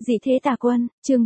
Dị thế tà quân, chương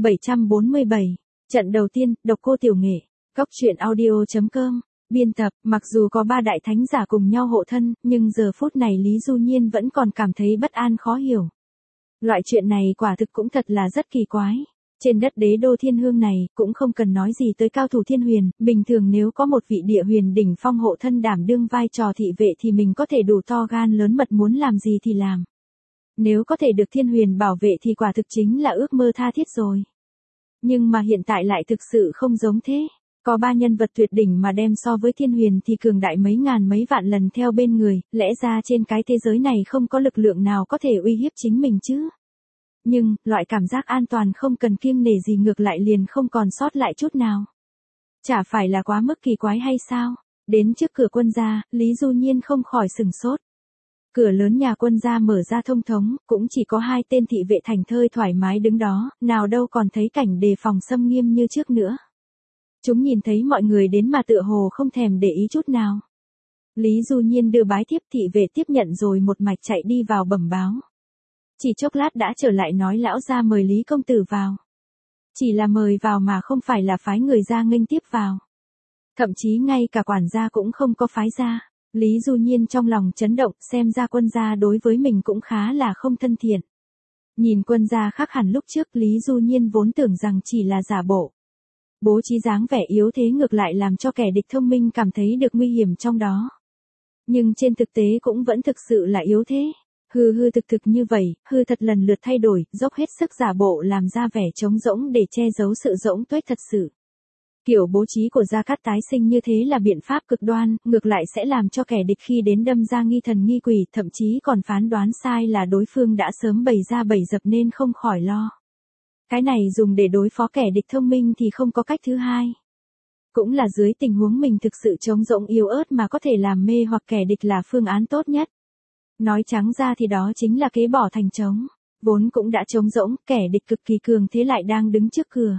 747. Trận đầu tiên, độc cô tiểu nghệ. Góc truyện audio.com. Biên tập, mặc dù có ba đại thánh giả cùng nhau hộ thân, nhưng giờ phút này Lý Du Nhiên vẫn còn cảm thấy bất an khó hiểu. Loại chuyện này quả thực cũng thật là rất kỳ quái. Trên đất đế đô thiên hương này, cũng không cần nói gì tới cao thủ thiên huyền, bình thường nếu có một vị địa huyền đỉnh phong hộ thân đảm đương vai trò thị vệ thì mình có thể đủ to gan lớn mật muốn làm gì thì làm. Nếu có thể được thiên huyền bảo vệ thì quả thực chính là ước mơ tha thiết rồi. Nhưng mà hiện tại lại thực sự không giống thế. Có ba nhân vật tuyệt đỉnh mà đem so với thiên huyền thì cường đại mấy ngàn mấy vạn lần theo bên người, lẽ ra trên cái thế giới này không có lực lượng nào có thể uy hiếp chính mình chứ. Nhưng, loại cảm giác an toàn không cần kiêng nể gì ngược lại liền không còn sót lại chút nào. Chả phải là quá mức kỳ quái hay sao? Đến trước cửa quân gia, Lý Du Nhiên không khỏi sừng sốt. Cửa lớn nhà quân gia mở ra thông thống, cũng chỉ có hai tên thị vệ thành thơi thoải mái đứng đó, nào đâu còn thấy cảnh đề phòng xâm nghiêm như trước nữa. Chúng nhìn thấy mọi người đến mà tựa hồ không thèm để ý chút nào. Lý Du Nhiên đưa bái thiếp thị vệ tiếp nhận rồi một mạch chạy đi vào bẩm báo. Chỉ chốc lát đã trở lại nói lão gia mời Lý công tử vào. Chỉ là mời vào mà không phải là phái người ra nghênh tiếp vào. Thậm chí ngay cả quản gia cũng không có phái ra. Lý Du Nhiên trong lòng chấn động, xem ra quân gia đối với mình cũng khá là không thân thiện. Nhìn quân gia khác hẳn lúc trước, Lý Du Nhiên vốn tưởng rằng chỉ là giả bộ. Bố trí dáng vẻ yếu thế ngược lại làm cho kẻ địch thông minh cảm thấy được nguy hiểm trong đó. Nhưng trên thực tế cũng vẫn thực sự là yếu thế. Hư thực như vậy, hư thật lần lượt thay đổi, dốc hết sức giả bộ làm ra vẻ trống rỗng để che giấu sự rỗng tuếch thật sự. Kiểu bố trí của Gia Cát tái sinh như thế là biện pháp cực đoan, ngược lại sẽ làm cho kẻ địch khi đến đâm ra nghi thần nghi quỷ, thậm chí còn phán đoán sai là đối phương đã sớm bày ra bẫy dập nên không khỏi lo. Cái này dùng để đối phó kẻ địch thông minh thì không có cách thứ hai. Cũng là dưới tình huống mình thực sự trống rỗng yếu ớt mà có thể làm mê hoặc kẻ địch là phương án tốt nhất. Nói trắng ra thì đó chính là kế bỏ thành trống. Vốn cũng đã trống rỗng, kẻ địch cực kỳ cường thế lại đang đứng trước cửa.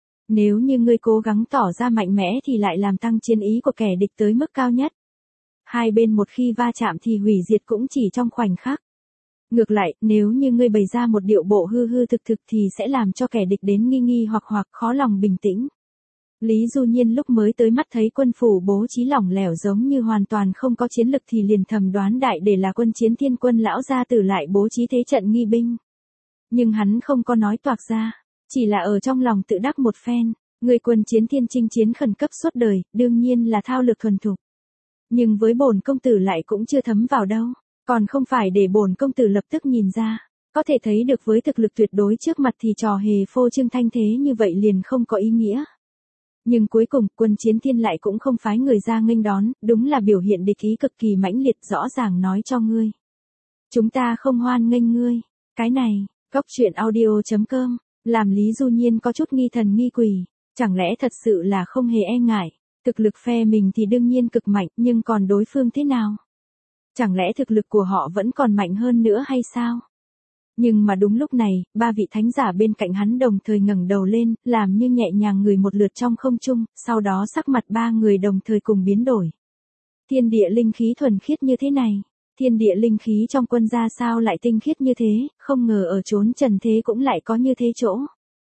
Nếu như ngươi cố gắng tỏ ra mạnh mẽ thì lại làm tăng chiến ý của kẻ địch tới mức cao nhất. Hai bên một khi va chạm thì hủy diệt cũng chỉ trong khoảnh khắc. Ngược lại, nếu như ngươi bày ra một điệu bộ hư thực thì sẽ làm cho kẻ địch đến nghi hoặc khó lòng bình tĩnh. Lý Du Nhiên lúc mới tới mắt thấy quân phủ bố trí lỏng lẻo giống như hoàn toàn không có chiến lực thì liền thầm đoán đại để là quân chiến thiên quân lão gia tử lại bố trí thế trận nghi binh. Nhưng hắn không có nói toạc ra, chỉ là ở trong lòng tự đắc một phen, người quân chiến thiên chinh chiến khẩn cấp suốt đời, đương nhiên là thao lược thuần thục. Nhưng với bổn công tử lại cũng chưa thấm vào đâu, còn không phải để bổn công tử lập tức nhìn ra, có thể thấy được với thực lực tuyệt đối trước mặt thì trò hề phô trương thanh thế như vậy liền không có ý nghĩa. Nhưng cuối cùng, quân chiến thiên lại cũng không phái người ra nghênh đón, đúng là biểu hiện địch ý cực kỳ mãnh liệt, rõ ràng nói cho ngươi. Chúng ta không hoan nghênh ngươi. Cái này, góc truyện audio.com, làm Lý Du Nhiên có chút nghi thần nghi quỷ, chẳng lẽ thật sự là không hề e ngại, thực lực phe mình thì đương nhiên cực mạnh, nhưng còn đối phương thế nào? Chẳng lẽ thực lực của họ vẫn còn mạnh hơn nữa hay sao? Nhưng mà đúng lúc này, ba vị thánh giả bên cạnh hắn đồng thời ngẩng đầu lên, làm như nhẹ nhàng người một lượt trong không trung, sau đó sắc mặt ba người đồng thời cùng biến đổi. Thiên địa linh khí thuần khiết như thế này, thiên địa linh khí trong quân gia sao lại tinh khiết như thế, không ngờ ở chốn trần thế cũng lại có như thế chỗ.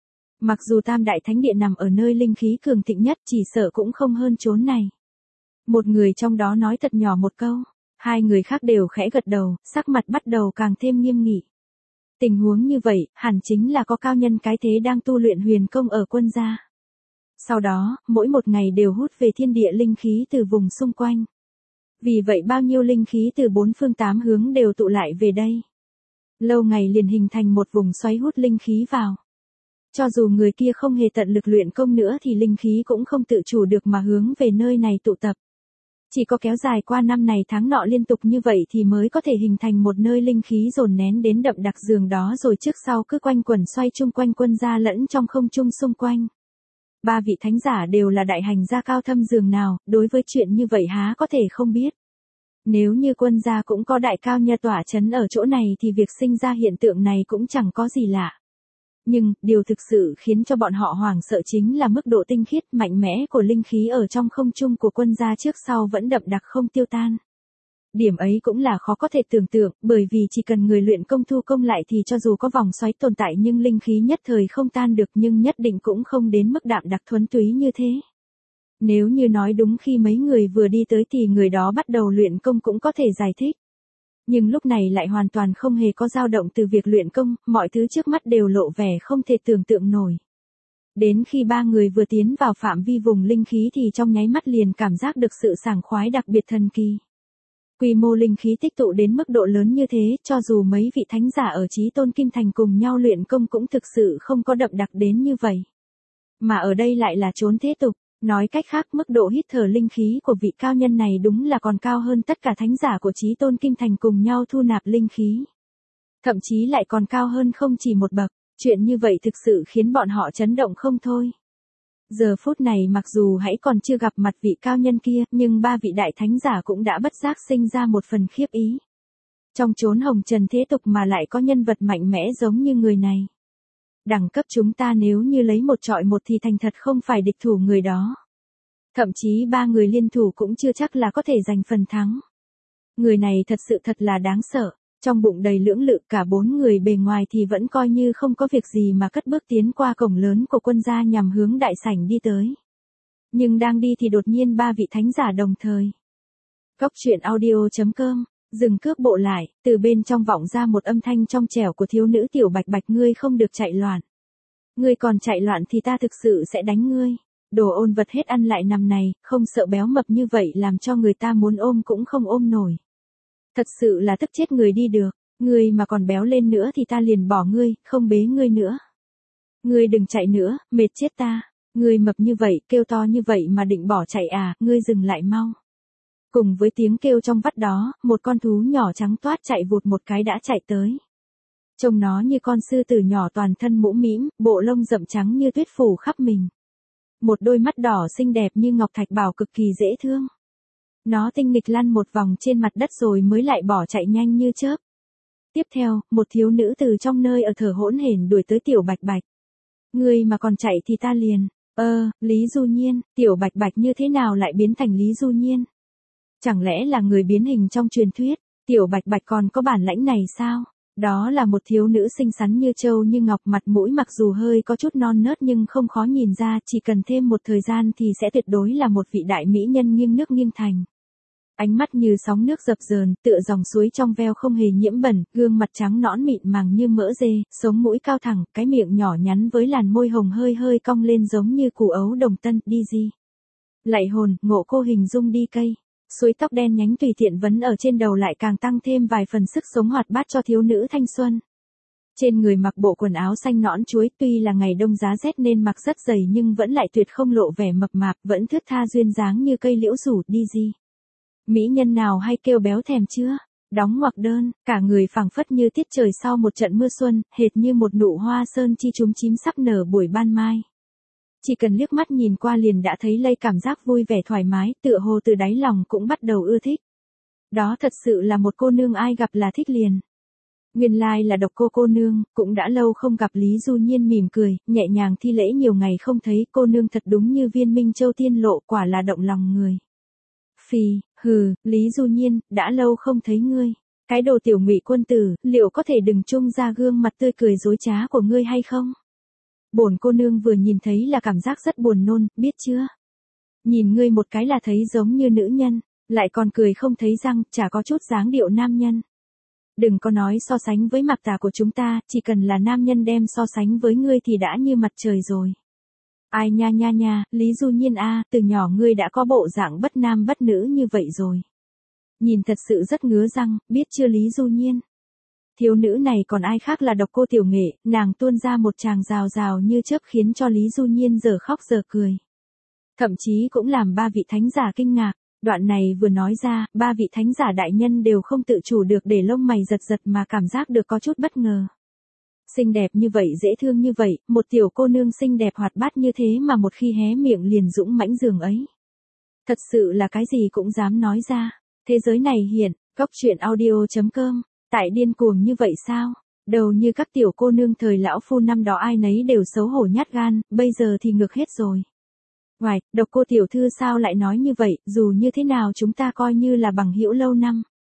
Mặc dù tam đại thánh địa nằm ở nơi linh khí cường thịnh nhất chỉ sợ cũng không hơn chốn này. Một người trong đó nói thật nhỏ một câu, hai người khác đều khẽ gật đầu, sắc mặt bắt đầu càng thêm nghiêm nghị. Tình huống như vậy, hẳn chính là có cao nhân cái thế đang tu luyện huyền công ở quân gia. Sau đó, mỗi một ngày đều hút về thiên địa linh khí từ vùng xung quanh. Vì vậy bao nhiêu linh khí từ bốn phương tám hướng đều tụ lại về đây. Lâu ngày liền hình thành một vùng xoáy hút linh khí vào. Cho dù người kia không hề tận lực luyện công nữa thì linh khí cũng không tự chủ được mà hướng về nơi này tụ tập. Chỉ có kéo dài qua năm này tháng nọ liên tục như vậy thì mới có thể hình thành một nơi linh khí dồn nén đến đậm đặc giường đó rồi trước sau cứ quanh quẩn xoay chung quanh quân gia lẫn trong không trung xung quanh. Ba vị thánh giả đều là đại hành gia cao thâm giường nào, đối với chuyện như vậy há có thể không biết. Nếu như quân gia cũng có đại cao nha tỏa chấn ở chỗ này thì việc sinh ra hiện tượng này cũng chẳng có gì lạ. Nhưng, điều thực sự khiến cho bọn họ hoảng sợ chính là mức độ tinh khiết mạnh mẽ của linh khí ở trong không trung của quân gia trước sau vẫn đậm đặc không tiêu tan. Điểm ấy cũng là khó có thể tưởng tượng, bởi vì chỉ cần người luyện công thu công lại thì cho dù có vòng xoáy tồn tại nhưng linh khí nhất thời không tan được, nhưng nhất định cũng không đến mức đạm đặc thuần túy như thế. Nếu như nói đúng khi mấy người vừa đi tới thì người đó bắt đầu luyện công cũng có thể giải thích. Nhưng lúc này lại hoàn toàn không hề có dao động từ việc luyện công, mọi thứ trước mắt đều lộ vẻ không thể tưởng tượng nổi. Đến khi ba người vừa tiến vào phạm vi vùng linh khí thì trong nháy mắt liền cảm giác được sự sảng khoái đặc biệt thần kỳ. Quy mô linh khí tích tụ đến mức độ lớn như thế, cho dù mấy vị thánh giả ở Chí Tôn Kim Thành cùng nhau luyện công cũng thực sự không có đậm đặc đến như vậy. Mà ở đây lại là chốn thế tục, nói cách khác mức độ hít thở linh khí của vị cao nhân này đúng là còn cao hơn tất cả thánh giả của Chí Tôn Kim Thành cùng nhau thu nạp linh khí. Thậm chí lại còn cao hơn không chỉ một bậc, chuyện như vậy thực sự khiến bọn họ chấn động không thôi. Giờ phút này mặc dù hãy còn chưa gặp mặt vị cao nhân kia, nhưng ba vị đại thánh giả cũng đã bất giác sinh ra một phần khiếp ý. Trong chốn hồng trần thế tục mà lại có nhân vật mạnh mẽ giống như người này. Đẳng cấp chúng ta nếu như lấy một trọi một thì thành thật không phải địch thủ người đó. Thậm chí ba người liên thủ cũng chưa chắc là có thể giành phần thắng. Người này thật sự thật là đáng sợ. Trong bụng đầy lưỡng lự, cả bốn người bề ngoài thì vẫn coi như không có việc gì mà cất bước tiến qua cổng lớn của quân gia nhằm hướng đại sảnh đi tới. Nhưng đang đi thì đột nhiên ba vị thánh giả đồng thời. Cốc truyện audio.com, dừng cước bộ lại, từ bên trong vọng ra một âm thanh trong trẻo của thiếu nữ Tiểu Bạch Bạch, ngươi không được chạy loạn. Ngươi còn chạy loạn thì ta thực sự sẽ đánh ngươi. Đồ ôn vật hết ăn lại nằm này, không sợ béo mập như vậy làm cho người ta muốn ôm cũng không ôm nổi. Thật sự là tức chết người đi được, ngươi mà còn béo lên nữa thì ta liền bỏ ngươi, không bế ngươi nữa. Ngươi đừng chạy nữa, mệt chết ta, ngươi mập như vậy, kêu to như vậy mà định bỏ chạy à, ngươi dừng lại mau. Cùng với tiếng kêu trong vắt đó, một con thú nhỏ trắng toát chạy vụt một cái đã chạy tới. Trông nó như con sư tử nhỏ toàn thân mũm mĩm, bộ lông rậm trắng như tuyết phủ khắp mình. Một đôi mắt đỏ xinh đẹp như ngọc thạch bảo cực kỳ dễ thương. Nó tinh nghịch lăn một vòng trên mặt đất rồi mới lại bỏ chạy nhanh như chớp. Tiếp theo, một thiếu nữ từ trong nơi ở thở hỗn hển đuổi tới Tiểu Bạch Bạch. Ngươi mà còn chạy thì ta liền. Lý Du Nhiên, Tiểu Bạch Bạch như thế nào lại biến thành Lý Du Nhiên? Chẳng lẽ là người biến hình trong truyền thuyết? Tiểu Bạch Bạch còn có bản lãnh này sao? Đó là một thiếu nữ xinh xắn như châu như ngọc, mặt mũi mặc dù hơi có chút non nớt nhưng không khó nhìn ra, chỉ cần thêm một thời gian thì sẽ tuyệt đối là một vị đại mỹ nhân nghiêng nước nghiêng thành. Ánh mắt như sóng nước dập dờn, tựa dòng suối trong veo không hề nhiễm bẩn, gương mặt trắng nõn mịn màng như mỡ dê, sống mũi cao thẳng, cái miệng nhỏ nhắn với làn môi hồng hơi hơi cong lên giống như củ ấu đồng tân, đi gì. Lạy hồn, ngộ cô hình dung đi cây. Suối tóc đen nhánh tùy tiện vấn ở trên đầu lại càng tăng thêm vài phần sức sống hoạt bát cho thiếu nữ thanh xuân. Trên người mặc bộ quần áo xanh nõn chuối, tuy là ngày đông giá rét nên mặc rất dày nhưng vẫn lại tuyệt không lộ vẻ mập mạp, vẫn thướt tha duyên dáng như cây liễu rủ, đi gì. Mỹ nhân nào hay kêu béo thèm chưa? Đóng ngoặc đơn, cả người phảng phất như tiết trời sau một trận mưa xuân, hệt như một nụ hoa sơn chi chúm chím sắp nở buổi ban mai. Chỉ cần liếc mắt nhìn qua liền đã thấy lây cảm giác vui vẻ thoải mái, tựa hồ từ đáy lòng cũng bắt đầu ưa thích. Đó thật sự là một cô nương ai gặp là thích liền. Nguyên lai là Độc Cô nương, cũng đã lâu không gặp. Lý Du Nhiên mỉm cười, nhẹ nhàng thi lễ, nhiều ngày không thấy, cô nương thật đúng như viên minh châu tiên lộ, quả là động lòng người. Phì, hừ, Lý Du Nhiên, đã lâu không thấy ngươi. Cái đồ tiểu ngụy quân tử, liệu có thể đừng trông ra gương mặt tươi cười dối trá của ngươi hay không? Bổn cô nương vừa nhìn thấy là cảm giác rất buồn nôn, biết chưa? Nhìn ngươi một cái là thấy giống như nữ nhân, lại còn cười không thấy răng, chả có chút dáng điệu nam nhân. Đừng có nói so sánh với mặt tà của chúng ta, chỉ cần là nam nhân đem so sánh với ngươi thì đã như mặt trời rồi. Ai nha nha nha, Lý Du Nhiên a, từ nhỏ ngươi đã có bộ dạng bất nam bất nữ như vậy rồi. Nhìn thật sự rất ngứa răng, biết chưa Lý Du Nhiên? Thiếu nữ này còn ai khác là Độc Cô Tiểu Nghệ, nàng tuôn ra một tràng rào rào như chớp khiến cho Lý Du Nhiên giờ khóc giờ cười. Thậm chí cũng làm ba vị thánh giả kinh ngạc, đoạn này vừa nói ra, ba vị thánh giả đại nhân đều không tự chủ được để lông mày giật giật mà cảm giác được có chút bất ngờ. Xinh đẹp như vậy, dễ thương như vậy, một tiểu cô nương xinh đẹp hoạt bát như thế mà một khi hé miệng liền dũng mãnh giường ấy. Thật sự là cái gì cũng dám nói ra. Thế giới này hiện, cốc truyện audio.com, tại điên cuồng như vậy sao? Đầu như các tiểu cô nương thời lão phu năm đó ai nấy đều xấu hổ nhát gan, bây giờ thì ngược hết rồi. Ngoài, Độc Cô tiểu thư sao lại nói như vậy, dù như thế nào chúng ta coi như là bằng hữu lâu năm.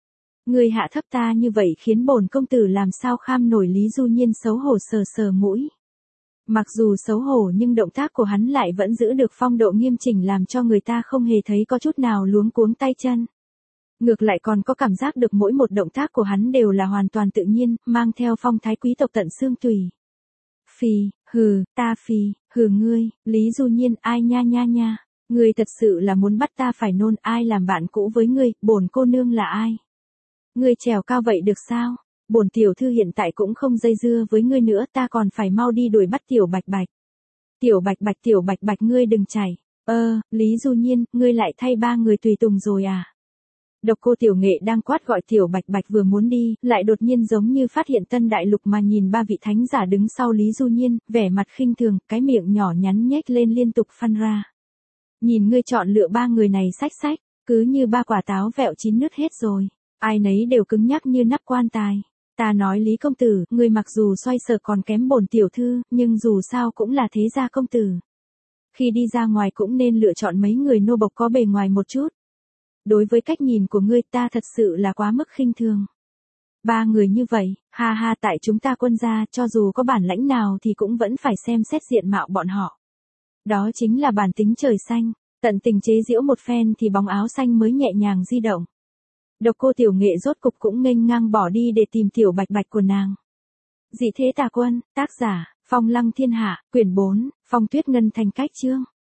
Ngươi hạ thấp ta như vậy khiến bổn công tử làm sao kham nổi. Lý Du Nhiên xấu hổ sờ sờ mũi. Mặc dù xấu hổ nhưng động tác của hắn lại vẫn giữ được phong độ nghiêm chỉnh làm cho người ta không hề thấy có chút nào luống cuống tay chân. Ngược lại còn có cảm giác được mỗi một động tác của hắn đều là hoàn toàn tự nhiên, mang theo phong thái quý tộc tận xương tùy. Phì, hừ, ta phì, hừ ngươi, Lý Du Nhiên, ai nha nha nha. Ngươi thật sự là muốn bắt ta phải nôn, ai làm bạn cũ với ngươi, bổn cô nương là ai? Ngươi trèo cao vậy được sao? Bổn tiểu thư hiện tại cũng không dây dưa với ngươi nữa, ta còn phải mau đi đuổi bắt tiểu Bạch Bạch. Tiểu Bạch Bạch ngươi đừng chảy. Lý Du Nhiên, ngươi lại thay ba người tùy tùng rồi à? Độc Cô Tiểu Nghệ đang quát gọi tiểu Bạch Bạch vừa muốn đi, lại đột nhiên giống như phát hiện tân đại lục mà nhìn ba vị thánh giả đứng sau Lý Du Nhiên, vẻ mặt khinh thường, cái miệng nhỏ nhắn nhếch lên liên tục phăn ra. Nhìn ngươi chọn lựa ba người này xách xách, cứ như ba quả táo vẹo chín nứt hết rồi. Ai nấy đều cứng nhắc như nắp quan tài. Ta nói Lý công tử, ngươi mặc dù xoay sở còn kém bổn tiểu thư, nhưng dù sao cũng là thế gia công tử. Khi đi ra ngoài cũng nên lựa chọn mấy người nô bộc có bề ngoài một chút. Đối với cách nhìn của ngươi ta thật sự là quá mức khinh thường. Ba người như vậy, ha ha, tại chúng ta quân gia, cho dù có bản lãnh nào thì cũng vẫn phải xem xét diện mạo bọn họ. Đó chính là bản tính trời xanh, tận tình chế giễu một phen thì bóng áo xanh mới nhẹ nhàng di động. Độc Cô Tiểu Nghệ rốt cục cũng nghênh ngang bỏ đi để tìm tiểu Bạch Bạch của nàng. Dị thế tà quân, tác giả, Phong Lăng Thiên Hạ, quyển 4, Phong Tuyết Ngân Thành cách chương.